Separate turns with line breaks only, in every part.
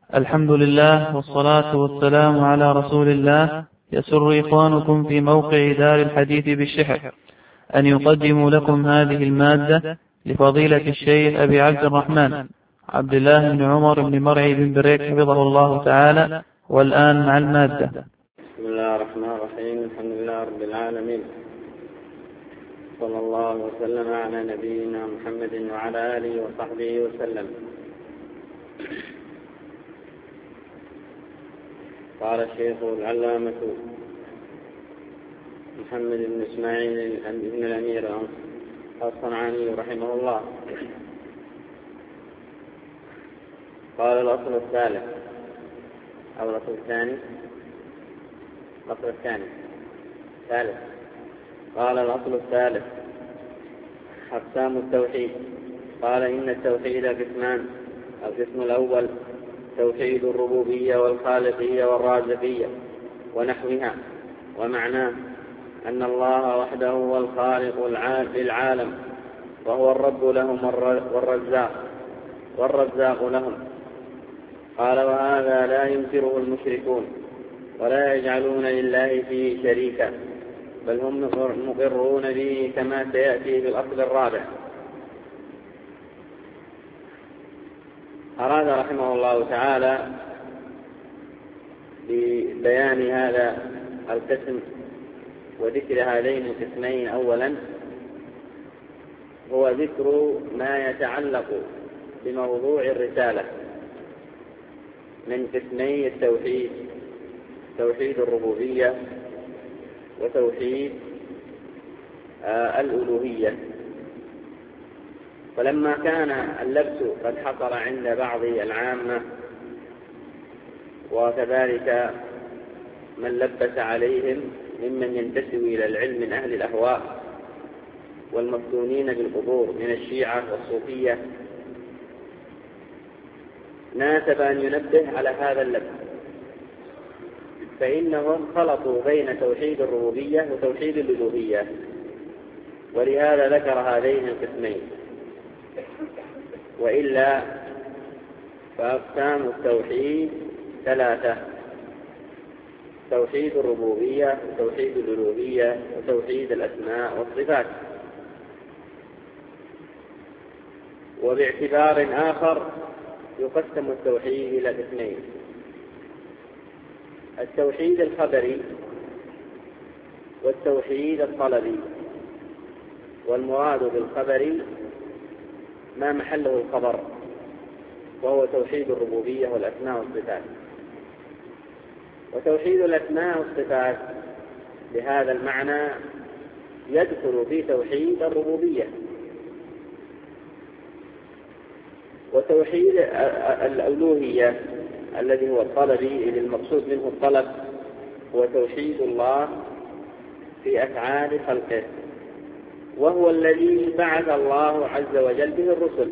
الحمد لله والصلاة والسلام على رسول الله. يسر إخوانكم في موقع دار الحديث بالشحر أن يقدموا لكم هذه المادة لفضيلة الشيخ أبي عبد الرحمن عبد الله بن عمر بن مرعي بن بريك حفظه الله تعالى. والآن مع المادة.
بسم الله الرحمن الرحيم. الحمد لله رب العالمين، صلى الله وسلم على نبينا محمد وعلى آله وصحبه وسلم. قال الشيخ العلامة محمد بن إسماعيل بن الأمير الصنعاني رحمه الله، قال الأصل الثالث أو الأصل الثاني ثالث. قال الأصل الثالث أقسام التوحيد. قال إن التوحيد قسمان. القسم الأول توحيد الربوبية والخالقية والرازقية ونحوها، ومعناه أن الله وحده هو الخالق للعالم، وهو الرب لهم والرزاق لهم. قال وهذا لا ينكره المشركون ولا يجعلون لله فيه شريكا، بل هم مقرون به كما سيأتي في الأصل الرابع. أراد رحمه الله تعالى ببيان هذا القسم وذكر هذين القسمين أولا هو ذكر ما يتعلق بموضوع الرسالة من قسمي التوحيد، توحيد الربوبية وتوحيد الألوهية. فلما كان اللبس قد حصل عند بعض العامة وكذلك من لبس عليهم ممن ينتسب إلى العلم من أهل الأهواء والمفتونين بالقبور من الشيعة والصوفية، ناسب أن ينبه على هذا اللبس، فإنهم خلطوا بين توحيد الربوبية وتوحيد الألوهية، ولهذا ذكر هذين القسمين. وإلا فأقسام التوحيد ثلاثة: توحيد الربوبية وتوحيد الألوهية وتوحيد الأسماء والصفات. وباعتبار آخر يقسم التوحيد إلى قسمين: التوحيد الخبري والتوحيد الطلبي. والمراد بالخبري ما محله الخبر، وهو توحيد الربوبية والأسماء والصفات. وتوحيد الأسماء والصفات بهذا المعنى يدخل في توحيد الربوبية. وتوحيد الألوهية الذي هو الطلبي، إذ المقصود منه الطلب، هو توحيد الله في أفعال خلقه، وهو الذي بعث الله عز وجل به الرسل،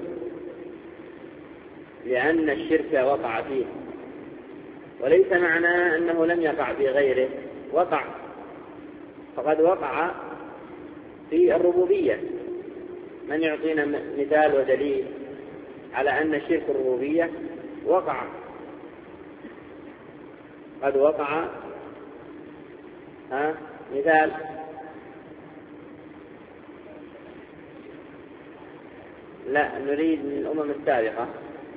لأن الشرك وقع فيه. وليس معناه أنه لم يقع في غيره، وقع، فقد وقع في الربوبية. من يعطينا مثال ودليل على أن شرك الربوبية وقع؟ قد وقع. مثال: لا، نريد من الأمم السابقة،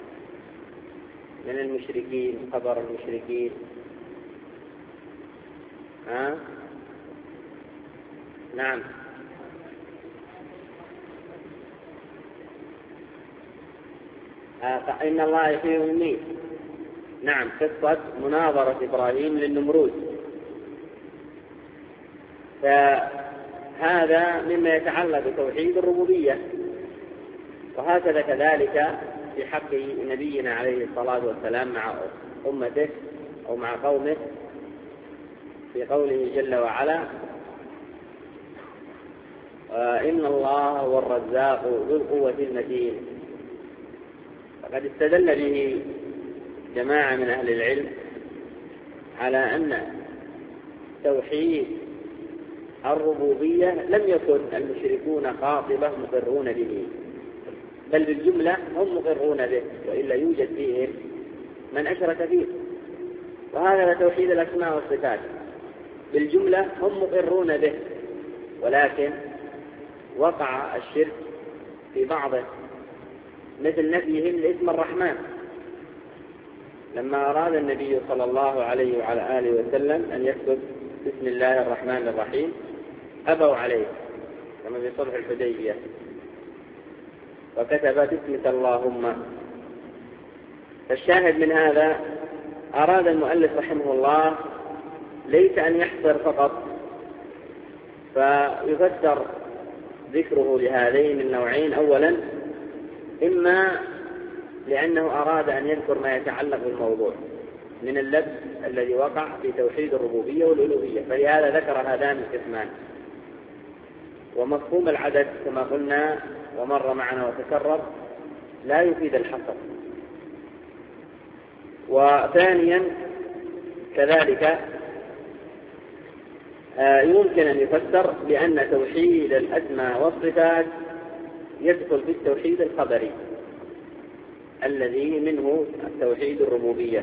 من المشركين، خبر المشركين. نعم. إن الله يحيي ويميت. نعم، قصة مناظرة إبراهيم للنمرود. فهذا مما يتعلق بتوحيد الربوبية. وهكذا كذلك في حق نبينا عليه الصلاة والسلام مع أمته أو مع قومه، في قوله جل وعلا: إن الله هو الرزاق ذو القوة المتين. فقد استدل به جماعة من أهل العلم على أن توحيد الربوبية لم يكن المشركون قاطبة مقرون به، بل بالجملة هم مقرون به، وإلا يوجد فيهم من أشرك فيه. وهذا توحيد الأسماء والصفات بالجملة هم مقرون به، ولكن وقع الشرك في بعضه، مثل نفيهم لاسم الرحمن. لما أراد النبي صلى الله عليه وعلى آله وسلم أن يكتب بسم الله الرحمن الرحيم أبوا عليه كما في صلح الحديبية، وكتب باسمك اللهم. فالشاهد من هذا أراد المؤلف رحمه الله ليس أن يحصر فقط فيفسر ذكره لهذين النوعين. أولا إما لأنه أراد أن يذكر ما يتعلق بالموضوع من اللبس الذي وقع في توحيد الربوبية والألوهية، فلهذا ذكر هذان القسمان. ومفهوم العدد كما قلنا ومر معنا وتكرر لا يفيد الحصر. وثانيا كذلك يمكن أن يفسر بأن توحيد الأسماء والصفات يدخل في التوحيد الخبري الذي منه توحيد الربوبية.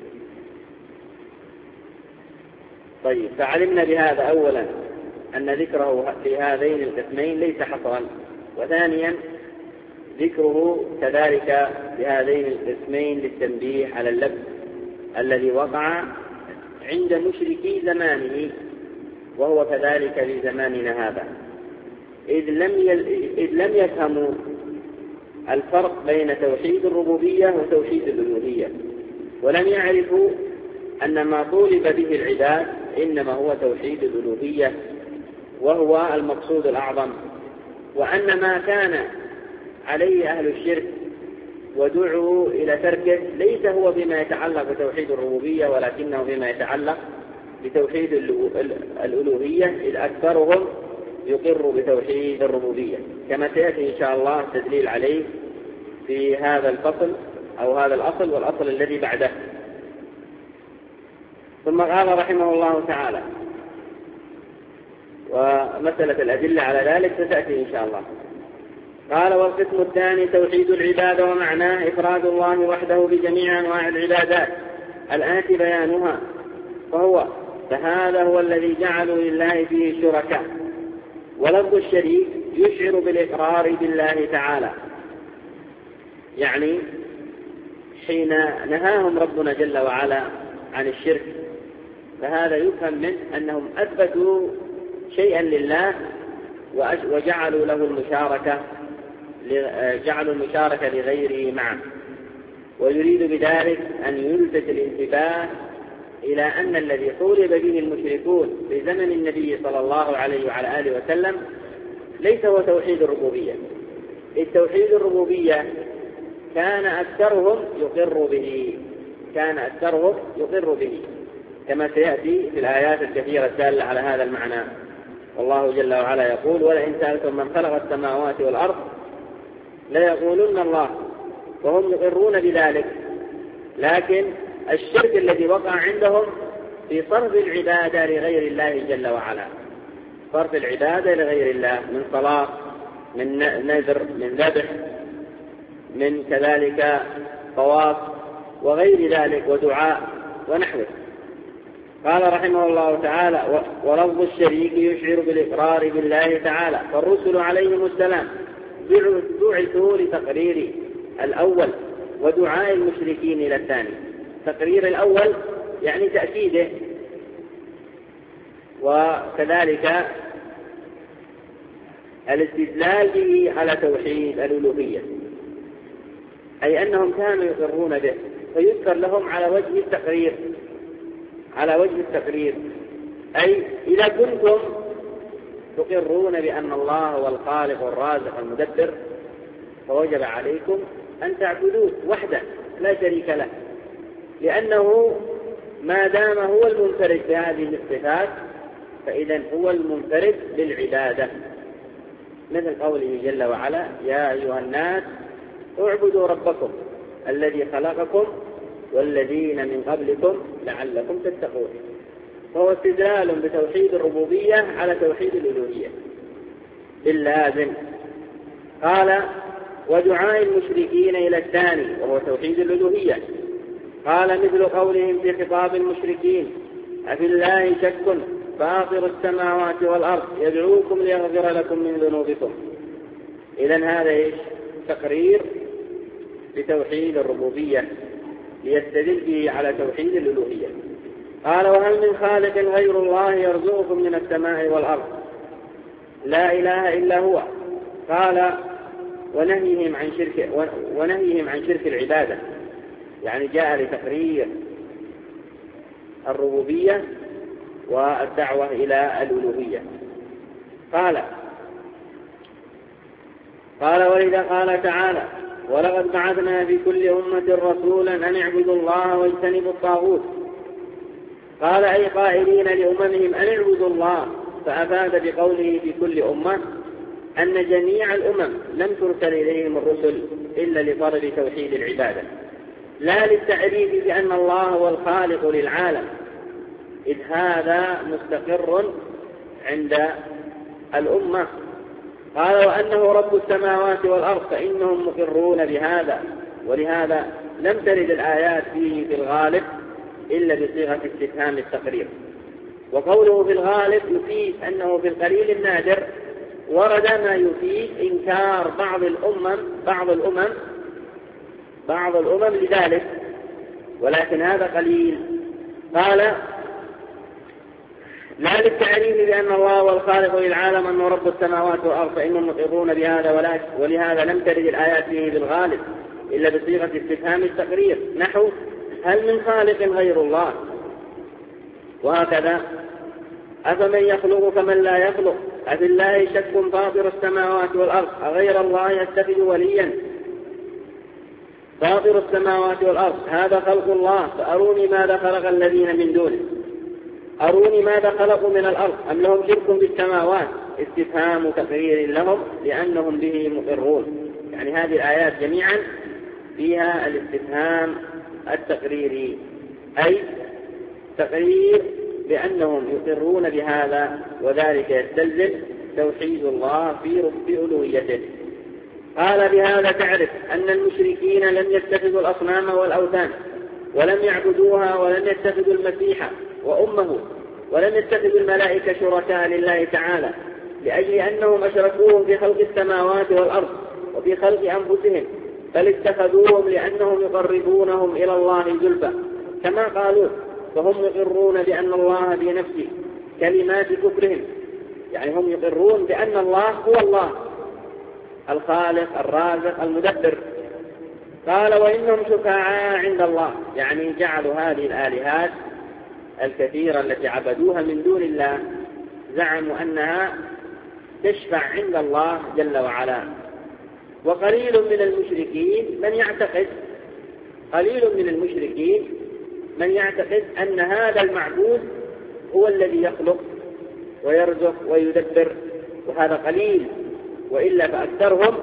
طيب، فعلمنا بهذا أولا أن ذكره في هذين القسمين ليس حصرا، وثانيا ذكره كذلك في هذين القسمين للتنبيه على اللبس الذي وقع عند مشركي زمانه، وهو كذلك في زماننا هذا، إذ لم يفهموا الفرق بين توحيد الربوبية وتوحيد الألوهية، ولم يعرفوا أن ما طولب به العباد إنما هو توحيد الألوهية وهو المقصود الأعظم، وأن ما كان عليه أهل الشرك ودعوا إلى تركه ليس هو بما يتعلق بتوحيد الربوبية، ولكنه بما يتعلق بتوحيد الألوهية، إذ أكثرهم يقر بتوحيد الربوبية، كما سيأتي إن شاء الله التدليل عليه في هذا الفصل أو هذا الأصل والأصل الذي بعده. ثم قال رحمه الله تعالى، ومسألة الأدلة على ذلك ستأتي إن شاء الله. قال: والقسم الثاني توحيد العبادة، ومعناه إفراد الله وحده بجميع أنواع العبادات الآتي بيانها، فهذا هو الذي جعلوا لله فيه شركاء. ولفظ الشريك يشعر بالإقرار بالله تعالى، يعني حين نهاهم ربنا جل وعلا عن الشرك فهذا يفهم منه أنهم أثبتوا شيئا لله وجعلوا له المشاركة، جعلوا المشاركة لغيره معه، ويريد بذلك أن يلفت الانتباه إلى أن الذي طولب به المشركون في زمن النبي صلى الله عليه وعلى آله وسلم ليس هو توحيد الربوبية. التوحيد الربوبية كان أكثرهم يقر به كما سيأتي في الآيات الكثيرة الدالة على هذا المعنى. والله جل وعلا يقول: ولئن سألتم من خلق السماوات والأرض ليقولن الله، وهم يقرون بذلك. لكن الشرك الذي وقع عندهم في صرف العبادة لغير الله جل وعلا، صرف العبادة لغير الله من صلاة، من نذر، من ذبح، من كذلك طواف وغير ذلك ودعاء ونحوه. قال رحمه الله تعالى: ولفظ الشريك يشعر بالإقرار بالله تعالى، فالرسل عليهم السلام بعثوا لتقرير الأول ودعاء المشركين إلى الثاني. تقرير الأول يعني تأكيده، وكذلك الاستدلال به على توحيد الألوهية، أي أنهم كانوا يقرون به، فيذكر لهم على وجه التقرير، أي إذا كنتم تقرون بأن الله هو الخالق والرازق المدبر فوجب عليكم أن تعبدوه وحده لا شريك له، لأنه ما دام هو المنفرد بهذه الصفات فإذا هو المنفرد بالعبادة، مثل قوله جل وعلا: يا أيها الناس اعبدوا ربكم الذي خلقكم والذين من قبلكم لعلكم تتقون. فهو استدلال بتوحيد الربوبية على توحيد الألوهية باللازم. قال: ودعاء المشركين إلى الثاني وهو توحيد الألوهية، قال مثل قولهم في خطاب المشركين: أفي الله شك فاطر السماوات والأرض يدعوكم ليغفر لكم من ذنوبكم. إذن هذا إيش؟ تقرير بتوحيد الربوبية ليستدل به على توحيد الألوهية. قال: وهل من خالق غير الله يرزقكم من السماء والأرض؟ لا إله إلا هو. قال: ونهيهم عن شرك العبادة، يعني جاء لتقرير الربوبية والدعوة إلى الألوهية. قال: ولذا قال تعالى: ولقد بعثنا في كل أمة رسولا أن اعبدوا الله واجتنبوا الطاغوت. قال: أي قائلين لأممهم أن اعبدوا الله، فأفاد بقوله في كل أمة أن جميع الأمم لم ترسل إليهم الرسل إلا لطلب توحيد العبادة، لا للتعريف بأن الله هو الخالق للعالم، إذ هذا مستقر عند الأمة. قال: وأنه رب السماوات والأرض، فإنهم مقرون بهذا، ولهذا لم ترد الآيات فيه في الغالب إلا بصيغة استفهام التقرير. وقوله في الغالب يفيد أنه في القليل النادر ورد ما يفيد إنكار بعض الأمم لذلك، ولكن هذا قليل. قال: لا للتعريف بأن الله هو الخالق للعالم أنه رب السماوات والأرض، فإنهم مقرون بهذا، ولهذا لم ترد الآيات فيه بالغالب إلا بصيغة استفهام التقرير، نحو: هل من خالق غير الله؟ وهكذا: أفمن يخلق كمن لا يخلق؟ أفي الله شك فاطر السماوات والأرض أغير الله يتخذ وليا؟ فاطر السماوات والأرض هذا خلق الله، فأروني ماذا خلق الذين من دونه، أروني ماذا خلقوا من الأرض، أم لهم شرك بالسماوات؟ استفهام تقرير لهم لأنهم به مقرون. يعني هذه الآيات جميعا فيها الاستفهام التقريري، أي تقرير بأنهم يقرون بهذا، وذلك يستلزم توحيد الله في ألوهيته. قال: بهذا تعرف أن المشركين لم يتخذوا الأصنام والأوثان، ولم يعبدوها، ولم يتخذوا المسيح وأمه، ولم يتخذوا الملائكة شركاء لله تعالى، لأجل أنهم أشركوهم في خلق السماوات والأرض وفي خلق أنفسهم، بل اتخذوهم لأنهم يقربونهم إلى الله زلفى كما قالوا، فهم يقرون بأن الله بنفسه كلمات كفرهم، يعني هم يقرون بأن الله هو الله الخالق الرازق المدبر. قال: وإنهم شفعاء عند الله، يعني جعلوا هذه الآلهات الكثيرة التي عبدوها من دون الله، زعموا أنها تشفع عند الله جل وعلا. وقليل من المشركين من يعتقد أن هذا المعبود هو الذي يخلق ويرزق ويدبر، وهذا قليل، وإلا فأكثرهم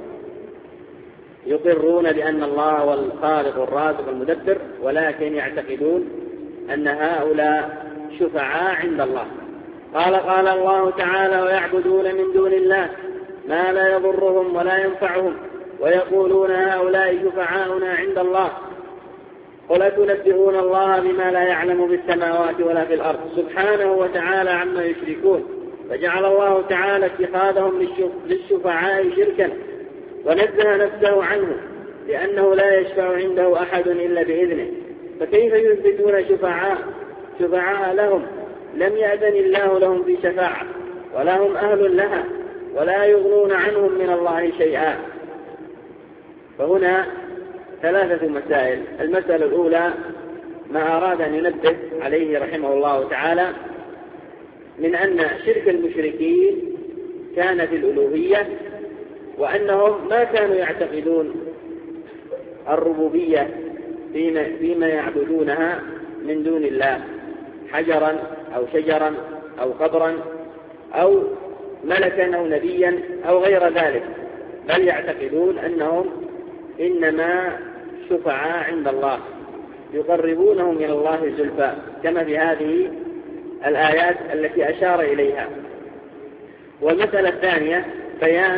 يقرون بأن الله هو الخالق الرازق المدبر، ولكن يعتقدون أن هؤلاء شفعاء عند الله. قال الله تعالى: ويعبدون من دون الله ما لا يضرهم ولا ينفعهم، ويقولون هؤلاء شفعاؤنا عند الله. قل أتنبئون الله بما لا يعلم في السماوات ولا في الأرض سبحانه وتعالى عما يشركون. فجعل الله تعالى اتخاذهم للشفعاء شركا، ونزه نفسه عنه، لأنه لا يشفع عنده أحد إلا بإذنه، فكيف يثبتون شفعاء لهم لم يأذن الله لهم في شفاعة، ولا هم أهل لها، ولا يغنون عنهم من الله شيئا. فهنا ثلاثة مسائل. المسألة الأولى ما أراد أن ينبه عليه رحمه الله تعالى من أن شرك المشركين كان في الألوهية، وأنهم ما كانوا يعتقدون الربوبية فيما يعبدونها من دون الله، حجرا أو شجرا أو قبرا أو ملكا أو نبيا أو غير ذلك، بل يعتقدون أنهم إنما شفعاء عند الله يقربونهم إلى الله زلفى، كما في هذه الآيات التي أشار إليها. والمسألة الثانية بيان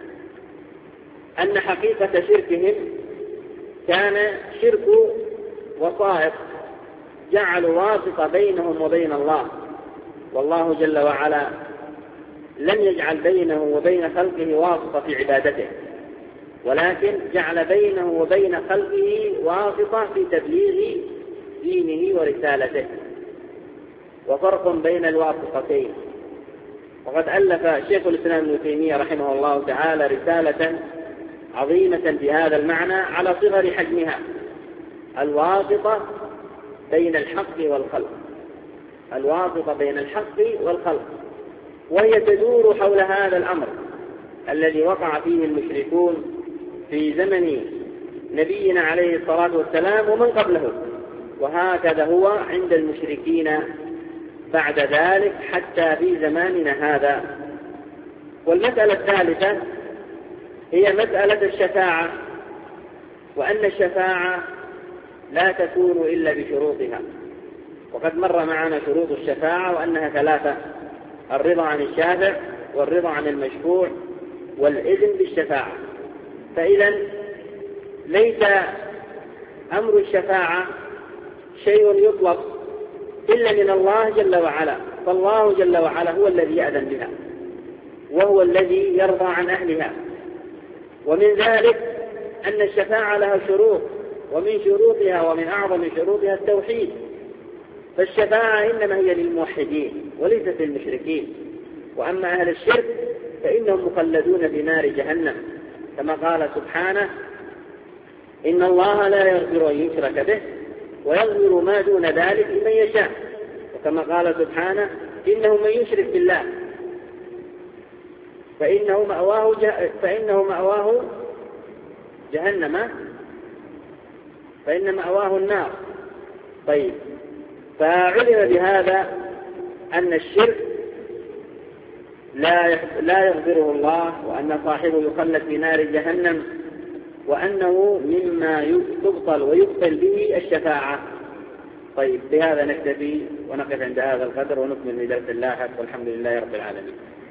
أن حقيقة شركهم كان شرك وسائط جعلوا واسطة بينهم وبين الله، والله جل وعلا لم يجعل بينه وبين خلقه واسطة في عبادته، ولكن جعل بينه وبين خلقه واسطة في تبليغ دينه ورسالته. وفرق بين الواسطتين. وقد ألف شيخ الإسلام ابن تيمية رحمه الله تعالى رسالة عظيمة بهذا المعنى على صغر حجمها: الواسطة بين الحق والخلق. الواسطة بين الحق والخلق، وهي تدور حول هذا الأمر الذي وقع فيه المشركون في زمن نبينا عليه الصلاة والسلام ومن قبله، وهكذا هو عند المشركين بعد ذلك حتى في زماننا هذا. والمسألة الثالثة هي مسألة الشفاعة، وأن الشفاعة لا تكون إلا بشروطها. وقد مر معنا شروط الشفاعة وأنها ثلاثة: الرضا عن الشافع، والرضا عن المشفوع، والإذن بالشفاعة. فإذا ليس أمر الشفاعة شيء يطلب إلا من الله جل وعلا، فالله جل وعلا هو الذي يأذن بها، وهو الذي يرضى عن أهلها. ومن ذلك أن الشفاعة لها شروط، ومن شروطها ومن أعظم شروطها التوحيد. فالشفاعة إنما هي للموحدين وليست للمشركين، وأما أهل الشرك فإنهم مخلدون في نار جهنم، كما قال سبحانه: إن الله لا يغفر أن يشرك به ويغفر ما دون ذلك لمن يشاء. وكما قال سبحانه: إنه من يشرك بالله فإنه مأواه جهنم، فإن مأواه النار. طيب، فعلم بهذا أن الشرك لا يغفره الله، وأن صاحبه يخلد في نار جهنم، وأنه مما تبطل ويبطل به الشفاعة. طيب، بهذا نكتفي ونقف عند هذا القدر ونكمل في درس اللاحق، والحمد لله رب العالمين.